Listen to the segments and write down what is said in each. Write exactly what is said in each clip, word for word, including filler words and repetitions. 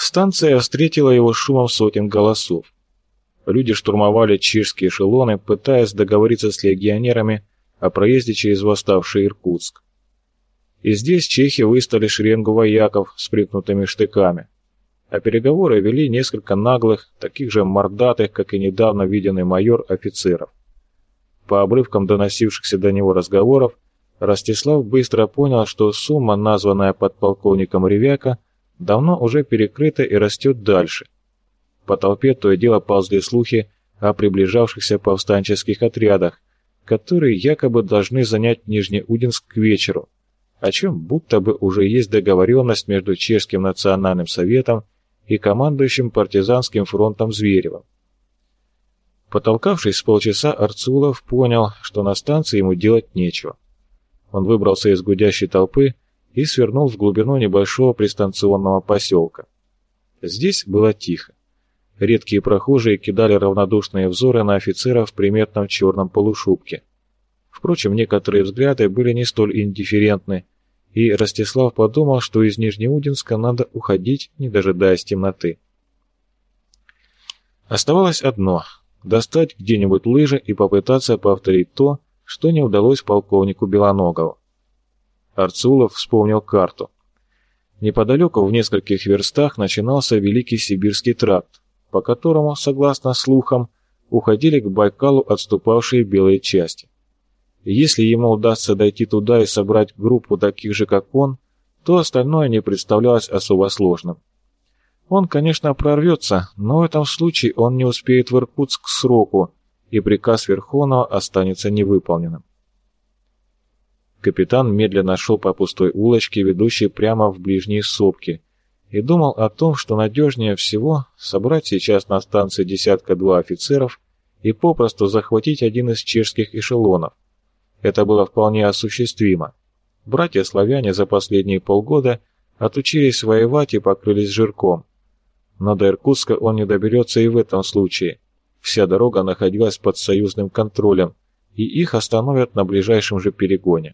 Станция встретила его шумом сотен голосов. Люди штурмовали чешские эшелоны, пытаясь договориться с легионерами о проезде через восставший Иркутск. И здесь чехи выставили шеренгу вояков с прикнутыми штыками, а переговоры вели несколько наглых, таких же мордатых, как и недавно виденный майор, офицеров. По обрывкам доносившихся до него разговоров, Ростислав быстро понял, что сумма, названная подполковником Ревяка, давно уже перекрыта и растет дальше. По толпе то и дело ползли слухи о приближавшихся повстанческих отрядах, которые якобы должны занять Нижнеудинск к вечеру, о чем будто бы уже есть договоренность между Чешским национальным советом и командующим партизанским фронтом Зверевым. Потолкавшись с полчаса, Арцулов понял, что на станции ему делать нечего. Он выбрался из гудящей толпы и свернул в глубину небольшого пристанционного поселка. Здесь было тихо. Редкие прохожие кидали равнодушные взоры на офицера в приметном черном полушубке. Впрочем, некоторые взгляды были не столь индифферентны, и Ростислав подумал, что из Нижнеудинска надо уходить, не дожидаясь темноты. Оставалось одно — достать где-нибудь лыжи и попытаться повторить то, что не удалось полковнику Белоногову. Арцулов вспомнил карту. Неподалеку, в нескольких верстах, начинался Великий Сибирский тракт, по которому, согласно слухам, уходили к Байкалу отступавшие белые части. Если ему удастся дойти туда и собрать группу таких же, как он, то остальное не представлялось особо сложным. Он, конечно, прорвется, но в этом случае он не успеет в Иркутск к сроку, и приказ Верховного останется невыполненным. Капитан медленно шел по пустой улочке, ведущей прямо в ближние сопки, и думал о том, что надежнее всего собрать сейчас на станции десятка-два офицеров и попросту захватить один из чешских эшелонов. Это было вполне осуществимо. Братья-славяне за последние полгода отучились воевать и покрылись жирком. Но до Иркутска он не доберется и в этом случае. Вся дорога находилась под союзным контролем, и их остановят на ближайшем же перегоне.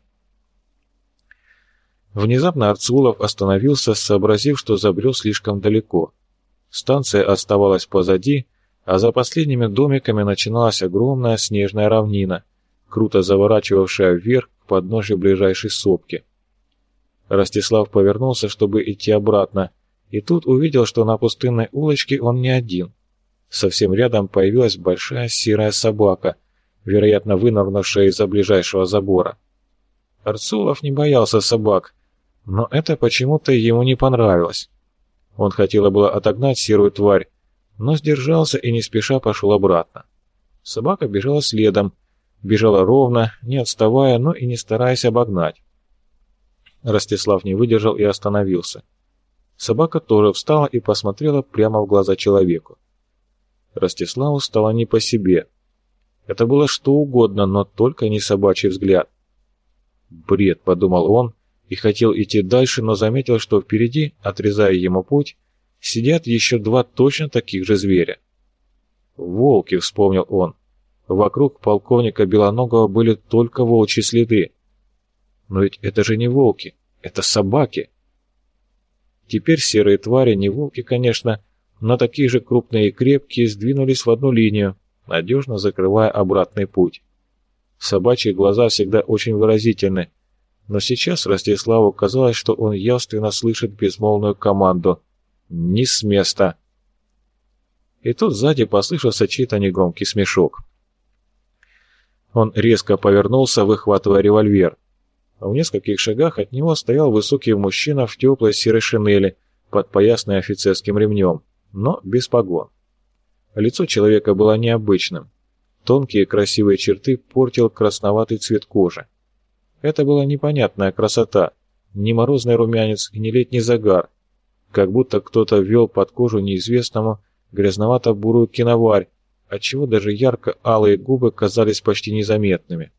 Внезапно Арцулов остановился, сообразив, что забрел слишком далеко. Станция оставалась позади, а за последними домиками начиналась огромная снежная равнина, круто заворачивавшая вверх к подножию ближайшей сопки. Ростислав повернулся, чтобы идти обратно, и тут увидел, что на пустынной улочке он не один. Совсем рядом появилась большая серая собака, вероятно, вынырнувшая из-за ближайшего забора. Арцулов не боялся собак, но это почему-то ему не понравилось. Он хотел было отогнать серую тварь, но сдержался и не спеша пошел обратно. Собака бежала следом, бежала ровно, не отставая, но и не стараясь обогнать. Ростислав не выдержал и остановился. Собака тоже встала и посмотрела прямо в глаза человеку. Ростиславу стало не по себе. Это было что угодно, но только не собачий взгляд. «Бред», — подумал он, и хотел идти дальше, но заметил, что впереди, отрезая ему путь, сидят еще два точно таких же зверя. «Волки», — вспомнил он. Вокруг полковника Белоногова были только волчьи следы. Но ведь это же не волки, это собаки. Теперь серые твари, не волки, конечно, но такие же крупные и крепкие, сдвинулись в одну линию, надежно закрывая обратный путь. Собачьи глаза всегда очень выразительны, но сейчас Ростиславу казалось, что он явственно слышит безмолвную команду «Не с места!». И тут сзади послышался чей-то негромкий смешок. Он резко повернулся, выхватывая револьвер. В нескольких шагах от него стоял высокий мужчина в теплой серой шинели, подпоясанной офицерским ремнем, но без погон. Лицо человека было необычным. Тонкие красивые черты портил красноватый цвет кожи. Это была непонятная красота, не морозный румянец и не летний загар, как будто кто-то ввел под кожу неизвестному грязновато-бурую киноварь, отчего даже ярко-алые губы казались почти незаметными.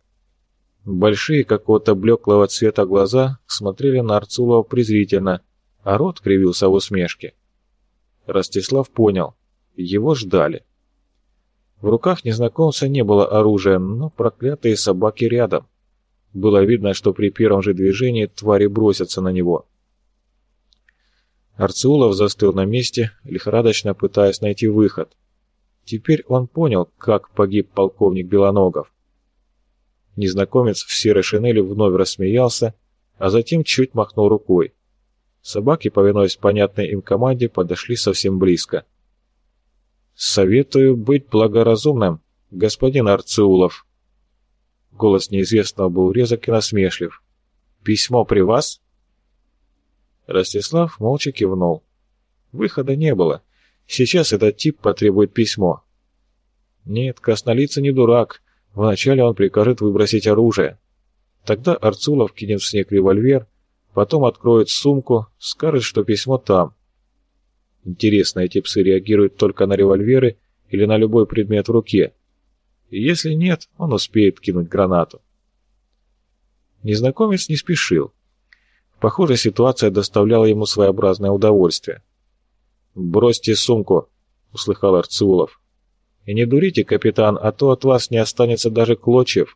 Большие какого-то блеклого цвета глаза смотрели на Арцулова презрительно, а рот кривился в усмешке. Ростислав понял, его ждали. В руках незнакомца не было оружия, но проклятые собаки рядом. Было видно, что при первом же движении твари бросятся на него. Арцеулов застыл на месте, лихорадочно пытаясь найти выход. Теперь он понял, как погиб полковник Белоногов. Незнакомец в серой шинели вновь рассмеялся, а затем чуть махнул рукой. Собаки, повинуясь понятной им команде, подошли совсем близко. «Советую быть благоразумным, господин Арцеулов». Голос неизвестного был резок и насмешлив. «Письмо при вас?» Ростислав молча кивнул. Выхода не было. Сейчас этот тип потребует письмо. Нет, краснолицый не дурак. Вначале он прикажет выбросить оружие. Тогда Арцулов кинет в снег револьвер, потом откроет сумку, скажет, что письмо там. Интересно, эти псы реагируют только на револьверы или на любой предмет в руке? И если нет, он успеет кинуть гранату. Незнакомец не спешил. Похоже, ситуация доставляла ему своеобразное удовольствие. «Бросьте сумку», — услыхал Арцеулов. «И не дурите, капитан, а то от вас не останется даже клочьев».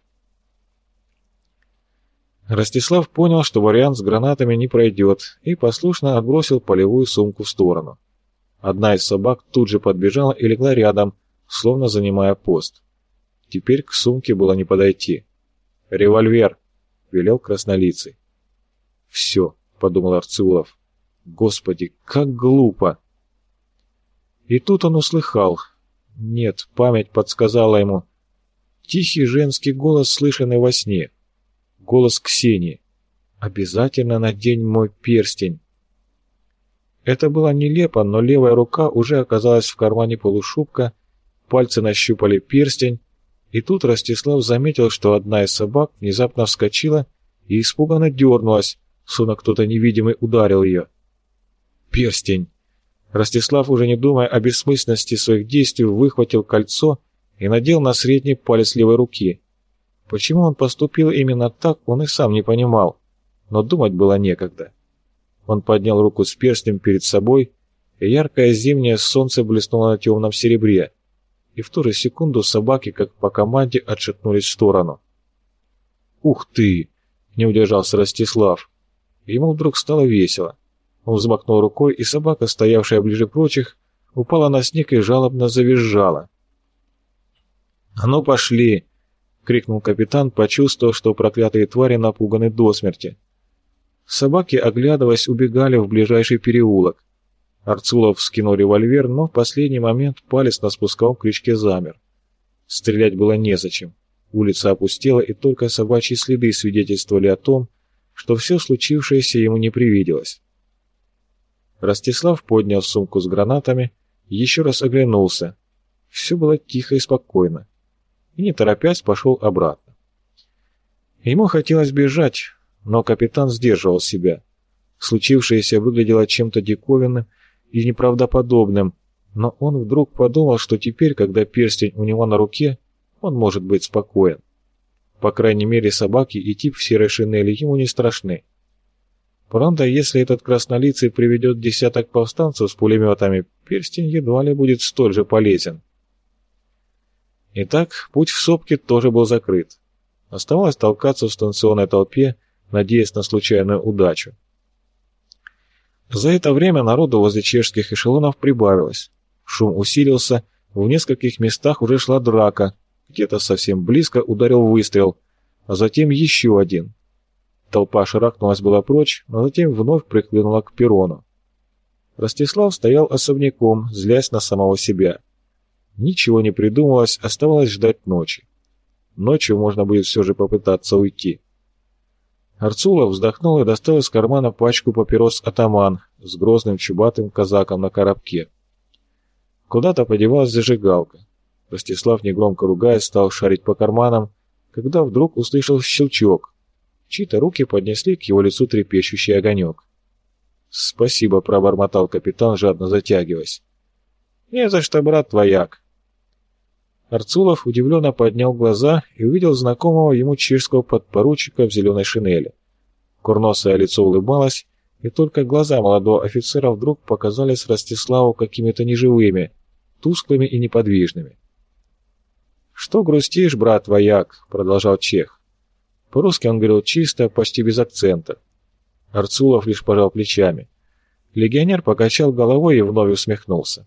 Ростислав понял, что вариант с гранатами не пройдет, и послушно отбросил полевую сумку в сторону. Одна из собак тут же подбежала и легла рядом, словно занимая пост. Теперь к сумке было не подойти. «Револьвер!» — велел краснолицый. «Все», — подумал Арцеулов. «Господи, как глупо!» И тут он услыхал. Нет, память подсказала ему. Тихий женский голос, слышанный во сне. Голос Ксении. «Обязательно надень мой перстень». Это было нелепо, но левая рука уже оказалась в кармане полушубка, пальцы нащупали перстень, и тут Ростислав заметил, что одна из собак внезапно вскочила и испуганно дернулась, словно кто-то невидимый ударил ее. Перстень! Ростислав, уже не думая о бессмысленности своих действий, выхватил кольцо и надел на средний палец левой руки. Почему он поступил именно так, он и сам не понимал, но думать было некогда. Он поднял руку с перстнем перед собой, и яркое зимнее солнце блеснуло на темном серебре, и в ту же секунду собаки, как по команде, отшатнулись в сторону. «Ух ты!» — не удержался Ростислав. Ему вдруг стало весело. Он взмахнул рукой, и собака, стоявшая ближе прочих, упала на снег и жалобно завизжала. «А ну пошли!» — крикнул капитан, почувствовав, что проклятые твари напуганы до смерти. Собаки, оглядываясь, убегали в ближайший переулок. Арцулов вскинул револьвер, но в последний момент палец на спусковом крючке замер. Стрелять было незачем. Улица опустела, и только собачьи следы свидетельствовали о том, что все случившееся ему не привиделось. Ростислав поднял сумку с гранатами, еще раз оглянулся. Все было тихо и спокойно. И, не торопясь, пошел обратно. Ему хотелось бежать, но капитан сдерживал себя. Случившееся выглядело чем-то диковинным и неправдоподобным, но он вдруг подумал, что теперь, когда перстень у него на руке, он может быть спокоен. По крайней мере, собаки и тип в серой шинели ему не страшны. Правда, если этот краснолицый приведет десяток повстанцев с пулеметами, перстень едва ли будет столь же полезен. Итак, путь в сопки тоже был закрыт. Оставалось толкаться в станционной толпе, надеясь на случайную удачу. За это время народу возле чешских эшелонов прибавилось. Шум усилился, в нескольких местах уже шла драка, где-то совсем близко ударил выстрел, а затем еще один. Толпа шарахнулась была прочь, но затем вновь приклюнула к перрону. Ростислав стоял особняком, злясь на самого себя. Ничего не придумалось, оставалось ждать ночи. Ночью можно будет все же попытаться уйти. Арцулов вздохнул и достал из кармана пачку папирос «Атаман» с грозным чубатым казаком на коробке. Куда-то подевалась зажигалка. Ростислав, негромко ругаясь, стал шарить по карманам, когда вдруг услышал щелчок. Чьи-то руки поднесли к его лицу трепещущий огонек. «Спасибо», — пробормотал капитан, жадно затягиваясь. «Не за что, брат вояк». Арцулов удивленно поднял глаза и увидел знакомого ему чешского подпоручика в зеленой шинели. Курносое лицо улыбалось, и только глаза молодого офицера вдруг показались Ростиславу какими-то неживыми, тусклыми и неподвижными. «Что грустишь, брат вояк?» — продолжал чех. По-русски он говорил чисто, почти без акцента. Арцулов лишь пожал плечами. Легионер покачал головой и вновь усмехнулся.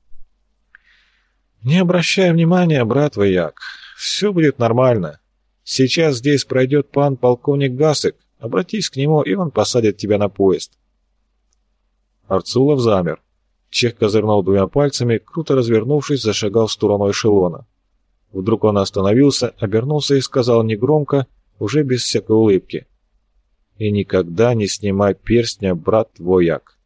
«Не обращай внимания, брат вояк. Все будет нормально. Сейчас здесь пройдет пан полковник Гасек. Обратись к нему, и он посадит тебя на поезд». Арцулов замер. Чех козырнул двумя пальцами, круто развернувшись, зашагал в сторону эшелона. Вдруг он остановился, обернулся и сказал негромко, уже без всякой улыбки: «И никогда не снимай перстня, брат вояк».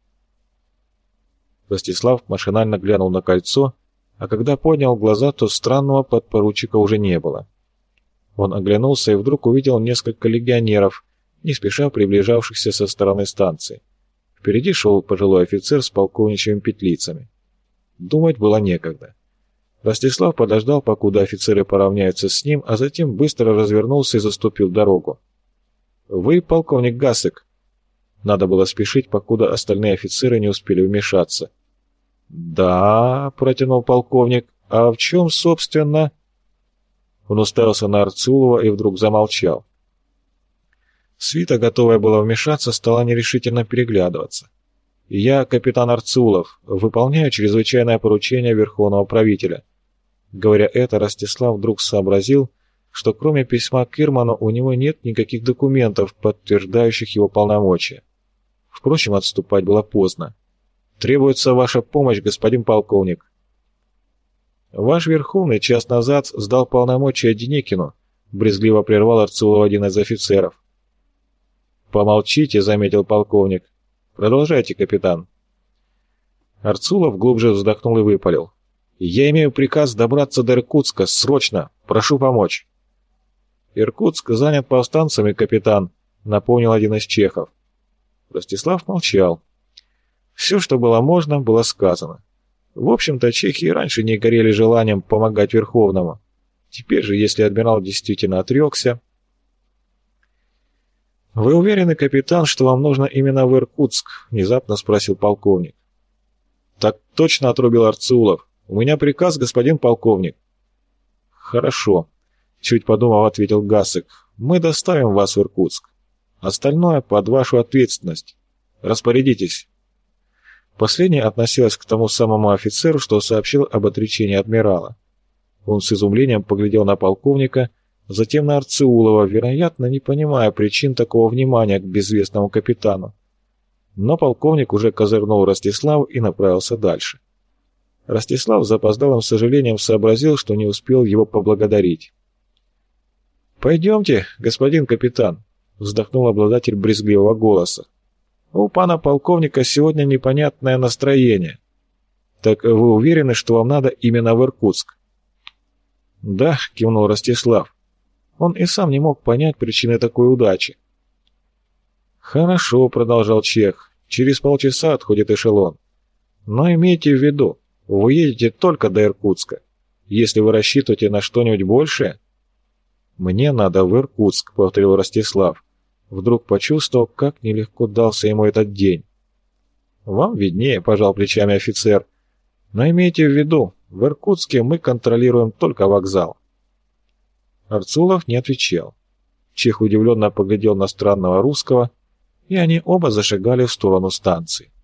Ростислав машинально глянул на кольцо, а когда поднял глаза, то странного подпоручика уже не было. Он оглянулся и вдруг увидел несколько легионеров, не спеша приближавшихся со стороны станции. Впереди шел пожилой офицер с полковничьими петлицами. Думать было некогда. Ростислав подождал, покуда офицеры поравняются с ним, а затем быстро развернулся и заступил дорогу. «Вы полковник Гасек?» Надо было спешить, покуда остальные офицеры не успели вмешаться. «Да», — протянул полковник, — «а в чем, собственно...» Он уставился на Арцулова и вдруг замолчал. Свита, готовая была вмешаться, стала нерешительно переглядываться. «Я, капитан Арцулов, выполняю чрезвычайное поручение Верховного правителя». Говоря это, Ростислав вдруг сообразил, что кроме письма к Ирману у него нет никаких документов, подтверждающих его полномочия. Впрочем, отступать было поздно. «Требуется ваша помощь, господин полковник». «Ваш Верховный час назад сдал полномочия Деникину», — брезгливо прервал Арцулова один из офицеров. «Помолчите», — заметил полковник. «Продолжайте, капитан». Арцулов глубже вздохнул и выпалил: «Я имею приказ добраться до Иркутска. Срочно! Прошу помочь!» «Иркутск занят повстанцами, капитан», — напомнил один из чехов. Ростислав молчал. Все, что было можно, было сказано. В общем-то, чехи и раньше не горели желанием помогать Верховному. Теперь же, если адмирал действительно отрекся... «Вы уверены, капитан, что вам нужно именно в Иркутск?» — внезапно спросил полковник. «Так точно», — отрубил Арцулов. «У меня приказ, господин полковник». «Хорошо», — чуть подумав, ответил Гасек. «Мы доставим вас в Иркутск. Остальное под вашу ответственность. Распорядитесь». Последняя относилась к тому самому офицеру, что сообщил об отречении адмирала. Он с изумлением поглядел на полковника, затем на Арцулова, вероятно, не понимая причин такого внимания к безвестному капитану. Но полковник уже козырнул Ростиславу и направился дальше. Ростислав с запоздалым сожалением сообразил, что не успел его поблагодарить. «Пойдемте, господин капитан», — вздохнул обладатель брезгливого голоса. «У пана полковника сегодня непонятное настроение. Так вы уверены, что вам надо именно в Иркутск?» «Да», — кивнул Ростислав. Он и сам не мог понять причины такой удачи. «Хорошо», — продолжал чех, — «через полчаса отходит эшелон. Но имейте в виду, вы едете только до Иркутска. Если вы рассчитываете на что-нибудь большее...» «Мне надо в Иркутск», — повторил Ростислав. Вдруг почувствовал, как нелегко дался ему этот день. «Вам виднее», — пожал плечами офицер. «Но имейте в виду, в Иркутске мы контролируем только вокзал». Арцулов не отвечал. Чех удивленно поглядел на странного русского, и они оба зашагали в сторону станции.